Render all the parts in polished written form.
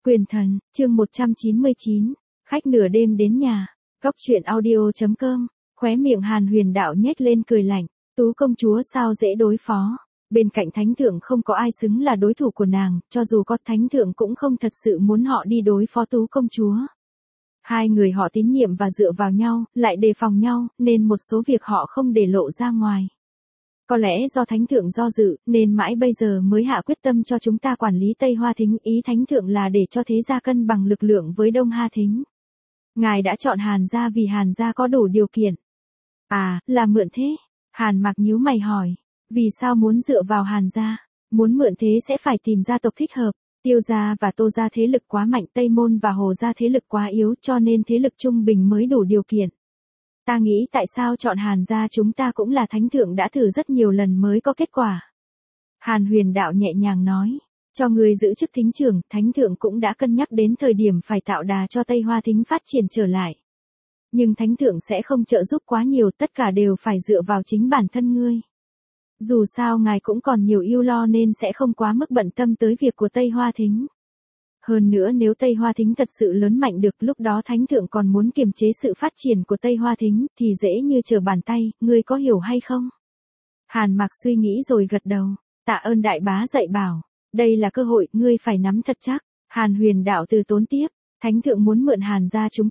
Quyền thần, chương 199, khách nửa đêm đến nhà. Góc truyện audio.com, khóe miệng Hàn Huyền Đạo nhếch lên cười lạnh, Tú công chúa sao dễ đối phó. Bên cạnh thánh thượng không có ai xứng là đối thủ của nàng, cho dù có thánh thượng cũng không thật sự muốn họ đi đối phó Tú công chúa. Hai người họ tín nhiệm và dựa vào nhau, lại đề phòng nhau, nên một số việc họ không để lộ ra ngoài. Có lẽ do thánh thượng do dự, nên mãi bây giờ mới hạ quyết tâm cho chúng ta quản lý Tây Hoa Thính. Ý thánh thượng là để cho thế gia cân bằng lực lượng với Đông Hà Thính. Ngài đã chọn Hàn gia vì Hàn gia có đủ điều kiện. À, là mượn thế? Hàn Mặc nhíu mày hỏi. Vì sao muốn dựa vào Hàn gia? Muốn mượn thế sẽ phải tìm gia tộc thích hợp. Tiêu gia và Tô gia thế lực quá mạnh, Tây Môn và Hồ gia thế lực quá yếu, cho nên thế lực trung bình mới đủ điều kiện. Ta nghĩ tại sao chọn Hàn gia chúng ta cũng là thánh thượng đã thử rất nhiều lần mới có kết quả. Hàn Huyền Đạo nhẹ nhàng nói, cho người giữ chức thính trưởng, thánh thượng cũng đã cân nhắc đến thời điểm phải tạo đà cho Tây Hoa Thính phát triển trở lại. Nhưng thánh thượng sẽ không trợ giúp quá nhiều, tất cả đều phải dựa vào chính bản thân ngươi. Dù sao ngài cũng còn nhiều ưu lo nên sẽ không quá mức bận tâm tới việc của Tây Hoa Thính. Hơn nữa nếu Tây Hoa Thính thật sự lớn mạnh được, lúc đó thánh thượng còn muốn kiềm chế sự phát triển của Tây Hoa Thính thì dễ như trở bàn tay, ngươi có hiểu hay không? Hàn Mặc suy nghĩ rồi gật đầu, tạ ơn đại bá dạy bảo, đây là cơ hội, ngươi phải nắm thật chắc. Hàn Huyền Đạo từ tốn tiếp, thánh thượng muốn mượn Hàn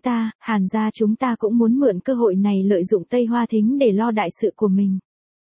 gia chúng ta cũng muốn mượn cơ hội này lợi dụng Tây Hoa Thính để lo đại sự của mình.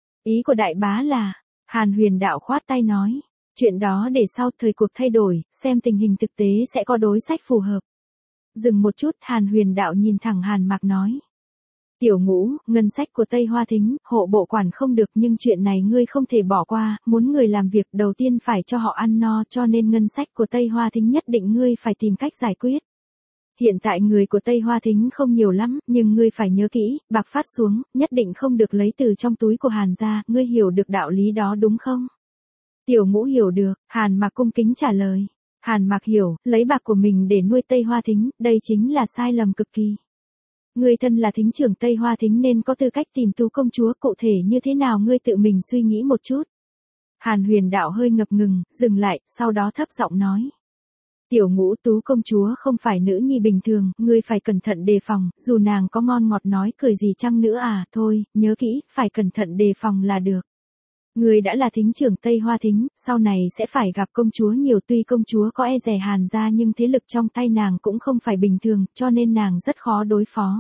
Ý của đại bá là, Hàn Huyền Đạo khoát tay nói, chuyện đó để sau thời cuộc thay đổi, xem tình hình thực tế sẽ có đối sách phù hợp. Dừng một chút, Hàn Huyền Đạo nhìn thẳng Hàn Mặc nói. Tiểu Ngũ, ngân sách của Tây Hoa Thính, hộ bộ quản không được, nhưng chuyện này ngươi không thể bỏ qua, muốn người làm việc đầu tiên phải cho họ ăn no, cho nên ngân sách của Tây Hoa Thính nhất định ngươi phải tìm cách giải quyết. Hiện tại người của Tây Hoa Thính không nhiều lắm, nhưng ngươi phải nhớ kỹ, bạc phát xuống, nhất định không được lấy từ trong túi của Hàn gia, ngươi hiểu được đạo lý đó đúng không? Tiểu Ngũ hiểu được, Hàn Mặc cung kính trả lời. Hàn Mặc hiểu, lấy bạc của mình để nuôi Tây Hoa Thính, đây chính là sai lầm cực kỳ. Ngươi thân là thính trưởng Tây Hoa Thính nên có tư cách tìm Tú công chúa, cụ thể như thế nào ngươi tự mình suy nghĩ một chút. Hàn Huyền Đạo hơi ngập ngừng, dừng lại, sau đó thấp giọng nói. Tiểu Ngũ, Tú công chúa không phải nữ nhi bình thường, ngươi phải cẩn thận đề phòng, dù nàng có ngon ngọt nói cười gì chăng nữa thôi, nhớ kỹ, phải cẩn thận đề phòng là được. Ngươi đã là thính trưởng Tây Hoa Thính, sau này sẽ phải gặp công chúa nhiều, tuy công chúa có e dè Hàn gia nhưng thế lực trong tay nàng cũng không phải bình thường, cho nên nàng rất khó đối phó.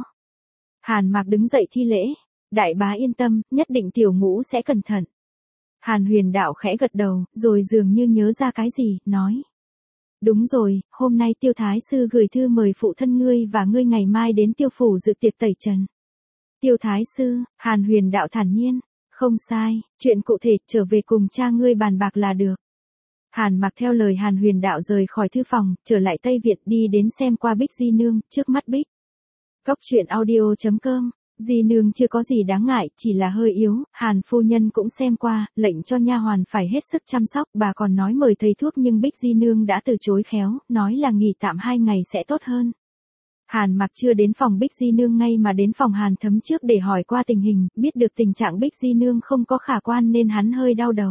Hàn Mặc đứng dậy thi lễ, đại bá yên tâm, nhất định Tiểu Ngũ sẽ cẩn thận. Hàn Huyền Đạo khẽ gật đầu, rồi dường như nhớ ra cái gì, nói. Đúng rồi, hôm nay Tiêu Thái Sư gửi thư mời phụ thân ngươi và ngươi ngày mai đến Tiêu Phủ dự tiệc tẩy trần. Tiêu Thái Sư, Hàn Huyền Đạo thản nhiên. Không sai, chuyện cụ thể trở về cùng cha ngươi bàn bạc là được. Hàn Mặc theo lời Hàn Huyền Đạo rời khỏi thư phòng, trở lại Tây Việt đi đến xem qua Bích Di Nương, trước mắt Bích. Góc truyện audio.com, Di Nương chưa có gì đáng ngại, chỉ là hơi yếu, Hàn phu nhân cũng xem qua, lệnh cho nha hoàn phải hết sức chăm sóc, bà còn nói mời thầy thuốc nhưng Bích Di Nương đã từ chối khéo, nói là nghỉ tạm 2 ngày sẽ tốt hơn. Hàn Mặc chưa đến phòng Bích Di Nương ngay mà đến phòng Hàn Thấm trước để hỏi qua tình hình, biết được tình trạng Bích Di Nương không có khả quan nên hắn hơi đau đầu.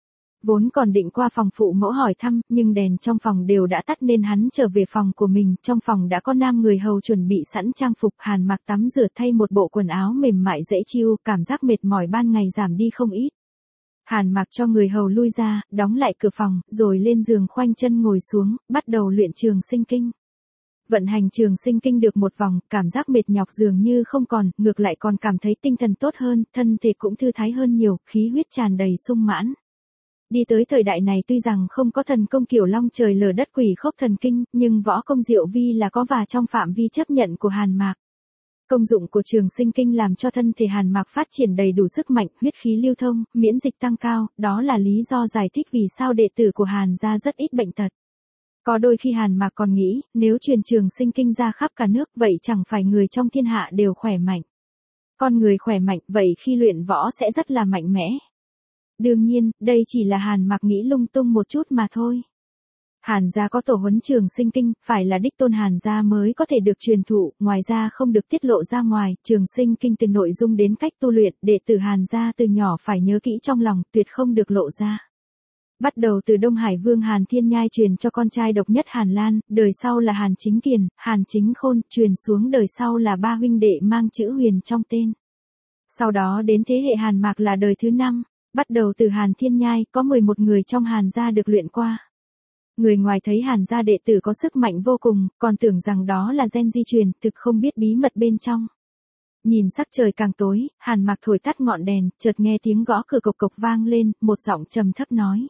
Vốn còn định qua phòng phụ mẫu hỏi thăm, nhưng đèn trong phòng đều đã tắt nên hắn trở về phòng của mình, trong phòng đã có nam người hầu chuẩn bị sẵn trang phục. Hàn Mặc tắm rửa thay một bộ quần áo mềm mại dễ chịu, cảm giác mệt mỏi ban ngày giảm đi không ít. Hàn Mặc cho người hầu lui ra, đóng lại cửa phòng, rồi lên giường khoanh chân ngồi xuống, bắt đầu luyện Trường Sinh Kinh. Vận hành Trường Sinh Kinh được một vòng, cảm giác mệt nhọc dường như không còn, ngược lại còn cảm thấy tinh thần tốt hơn, thân thể cũng thư thái hơn nhiều, khí huyết tràn đầy sung mãn. Đi tới thời đại này tuy rằng không có thần công kiểu long trời lở đất quỷ khốc thần kinh, nhưng võ công diệu vi là có và trong phạm vi chấp nhận của Hàn Mặc. Công dụng của Trường Sinh Kinh làm cho thân thể Hàn Mặc phát triển đầy đủ sức mạnh, huyết khí lưu thông, miễn dịch tăng cao, đó là lý do giải thích vì sao đệ tử của Hàn gia rất ít bệnh tật. Có đôi khi Hàn Mặc còn nghĩ, nếu truyền Trường Sinh Kinh ra khắp cả nước vậy chẳng phải người trong thiên hạ đều khỏe mạnh. Con người khỏe mạnh vậy khi luyện võ sẽ rất là mạnh mẽ. Đương nhiên, đây chỉ là Hàn Mặc nghĩ lung tung một chút mà thôi. Hàn gia có tổ huấn Trường Sinh Kinh, phải là đích tôn Hàn gia mới có thể được truyền thụ, ngoài ra không được tiết lộ ra ngoài. Trường Sinh Kinh từ nội dung đến cách tu luyện, đệ tử Hàn gia từ nhỏ phải nhớ kỹ trong lòng, tuyệt không được lộ ra. Bắt đầu từ Đông Hải Vương Hàn Thiên Nhai truyền cho con trai độc nhất Hàn Lan, đời sau là Hàn Chính Kiền, Hàn Chính Khôn, truyền xuống đời sau là ba huynh đệ mang chữ Huyền trong tên. Sau đó đến thế hệ Hàn Mạc là đời thứ 5, bắt đầu từ Hàn Thiên Nhai, có 11 người trong Hàn gia được luyện qua. Người ngoài thấy Hàn gia đệ tử có sức mạnh vô cùng, còn tưởng rằng đó là gen di truyền, thực không biết bí mật bên trong. Nhìn sắc trời càng tối, Hàn Mạc thổi tắt ngọn đèn, chợt nghe tiếng gõ cửa cộc cộc vang lên, một giọng trầm thấp nói.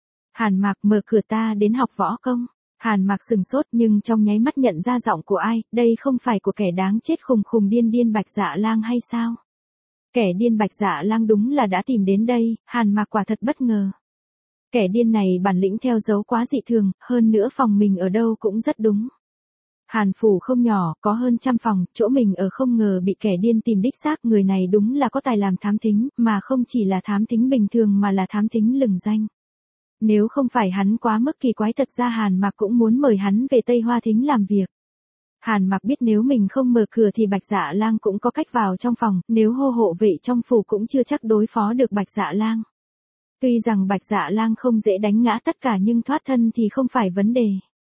Hàn Mạc, mở cửa, ta đến học võ công. Hàn Mạc sừng sốt nhưng trong nháy mắt nhận ra giọng của ai, đây không phải của kẻ đáng chết khùng khùng điên điên Bạch Dạ Lang hay sao? Kẻ điên Bạch Dạ Lang đúng là đã tìm đến đây, Hàn Mạc quả thật bất ngờ. Kẻ điên này bản lĩnh theo dấu quá dị thường, hơn nữa phòng mình ở đâu cũng rất đúng. Hàn phủ không nhỏ, có hơn 100 phòng, chỗ mình ở không ngờ bị kẻ điên tìm đích xác, người này đúng là có tài làm thám thính, mà không chỉ là thám thính bình thường mà là thám thính lừng danh. Nếu không phải hắn quá mức kỳ quái, thật ra Hàn Mạc cũng muốn mời hắn về Tây Hoa Thính làm việc. Hàn Mạc biết nếu mình không mở cửa thì Bạch Dạ Lang cũng có cách vào trong phòng, nếu hô hộ vệ trong phủ cũng chưa chắc đối phó được Bạch Dạ Lang. Tuy rằng Bạch Dạ Lang không dễ đánh ngã tất cả nhưng thoát thân thì không phải vấn đề.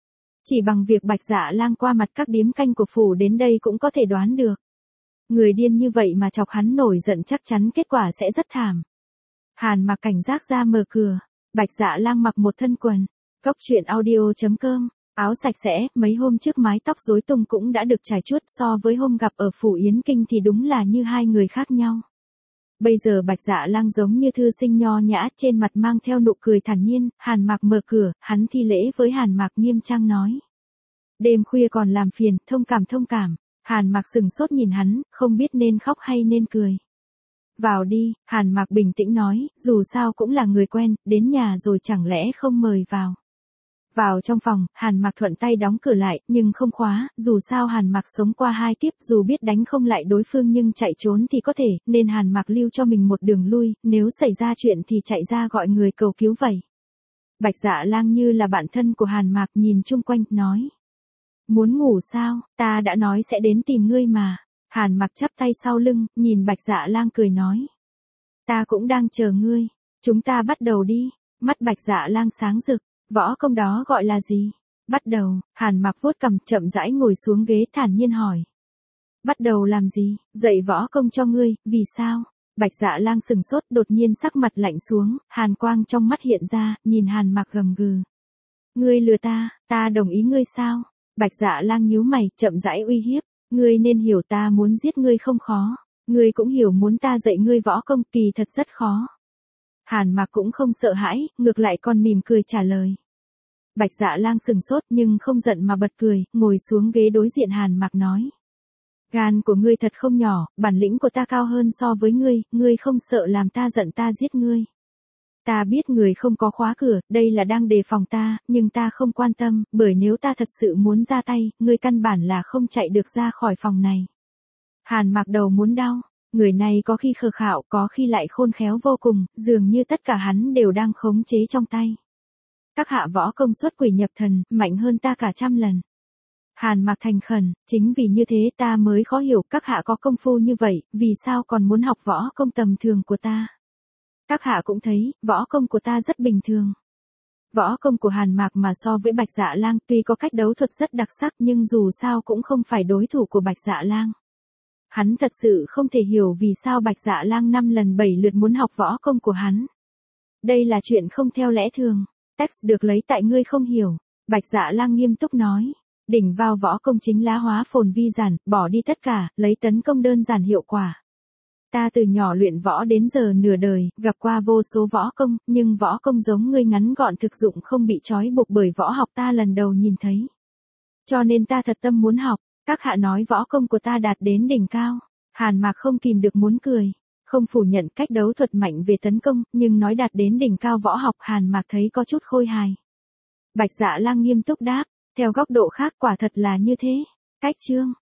Chỉ bằng việc Bạch Dạ Lang qua mặt các điếm canh của phủ đến đây cũng có thể đoán được. Người điên như vậy mà chọc hắn nổi giận chắc chắn kết quả sẽ rất thảm. Hàn Mạc cảnh giác ra mở cửa. Bạch Dạ Lang mặc một thân quần. Cốc truyện audio.com. Áo sạch sẽ, mấy hôm trước mái tóc rối tung cũng đã được trải chuốt, so với hôm gặp ở phủ Yến Kinh thì đúng là như hai người khác nhau. Bây giờ Bạch Dạ Lang giống như thư sinh nho nhã, trên mặt mang theo nụ cười thản nhiên. Hàn Mạc mở cửa, hắn thi lễ với Hàn Mạc nghiêm trang nói. Đêm khuya còn làm phiền, thông cảm thông cảm. Hàn Mạc sừng sốt nhìn hắn, không biết nên khóc hay nên cười. Vào đi, Hàn Mạc bình tĩnh nói, dù sao cũng là người quen, đến nhà rồi chẳng lẽ không mời vào. Vào trong phòng, Hàn Mạc thuận tay đóng cửa lại, nhưng không khóa, dù sao Hàn Mạc sống qua 2 kiếp, dù biết đánh không lại đối phương nhưng chạy trốn thì có thể, nên Hàn Mạc lưu cho mình một đường lui, nếu xảy ra chuyện thì chạy ra gọi người cầu cứu vậy. Bạch Dạ Lang như là bạn thân của Hàn Mạc, nhìn chung quanh, nói. Muốn ngủ sao, ta đã nói sẽ đến tìm ngươi mà. Hàn Mạc chắp tay sau lưng, nhìn Bạch Dạ Lang cười nói. Ta cũng đang chờ ngươi, chúng ta bắt đầu đi. Mắt Bạch Dạ Lang sáng rực, võ công đó gọi là gì? Bắt đầu, Hàn Mạc vuốt cằm chậm rãi ngồi xuống ghế thản nhiên hỏi. Bắt đầu làm gì? Dạy võ công cho ngươi, vì sao? Bạch Dạ Lang sừng sốt, đột nhiên sắc mặt lạnh xuống, hàn quang trong mắt hiện ra, nhìn Hàn Mạc gầm gừ. Ngươi lừa ta đồng ý ngươi sao? Bạch Dạ Lang nhíu mày, chậm rãi uy hiếp. Ngươi nên hiểu ta muốn giết ngươi không khó. Ngươi cũng hiểu muốn ta dạy ngươi võ công kỳ thật rất khó. Hàn Mạc cũng không sợ hãi, ngược lại còn mỉm cười trả lời. Bạch Dạ Lang sừng sốt nhưng không giận mà bật cười, ngồi xuống ghế đối diện Hàn Mạc nói. Gan của ngươi thật không nhỏ, bản lĩnh của ta cao hơn so với ngươi không sợ làm ta giận ta giết ngươi. Ta biết người không có khóa cửa, đây là đang đề phòng ta, nhưng ta không quan tâm, bởi nếu ta thật sự muốn ra tay, ngươi căn bản là không chạy được ra khỏi phòng này. Hàn Mạc đầu muốn đau, người này có khi khờ khạo, có khi lại khôn khéo vô cùng, dường như tất cả hắn đều đang khống chế trong tay. Các hạ võ công xuất quỷ nhập thần, mạnh hơn ta cả 100 lần. Hàn Mạc thành khẩn, chính vì như thế ta mới khó hiểu các hạ có công phu như vậy, vì sao còn muốn học võ công tầm thường của ta. Các hạ cũng thấy, võ công của ta rất bình thường. Võ công của Hàn Mạc mà so với Bạch Dạ Lang tuy có cách đấu thuật rất đặc sắc nhưng dù sao cũng không phải đối thủ của Bạch Dạ Lang. Hắn thật sự không thể hiểu vì sao Bạch Dạ Lang 5 lần 7 lượt muốn học võ công của hắn. Đây là chuyện không theo lẽ thường. Text được lấy tại ngươi không hiểu. Bạch Dạ Lang nghiêm túc nói. Đỉnh vào võ công chính lá hóa phồn vi giản, bỏ đi tất cả, lấy tấn công đơn giản hiệu quả. Ta từ nhỏ luyện võ đến giờ nửa đời, gặp qua vô số võ công, nhưng võ công giống ngươi ngắn gọn thực dụng không bị trói buộc bởi võ học ta lần đầu nhìn thấy. Cho nên ta thật tâm muốn học, các hạ nói võ công của ta đạt đến đỉnh cao. Hàn Mạc không kìm được muốn cười, không phủ nhận cách đấu thuật mạnh về tấn công, nhưng nói đạt đến đỉnh cao võ học Hàn Mạc thấy có chút khôi hài. Bạch Dạ Lang nghiêm túc đáp, theo góc độ khác quả thật là như thế. Cách chương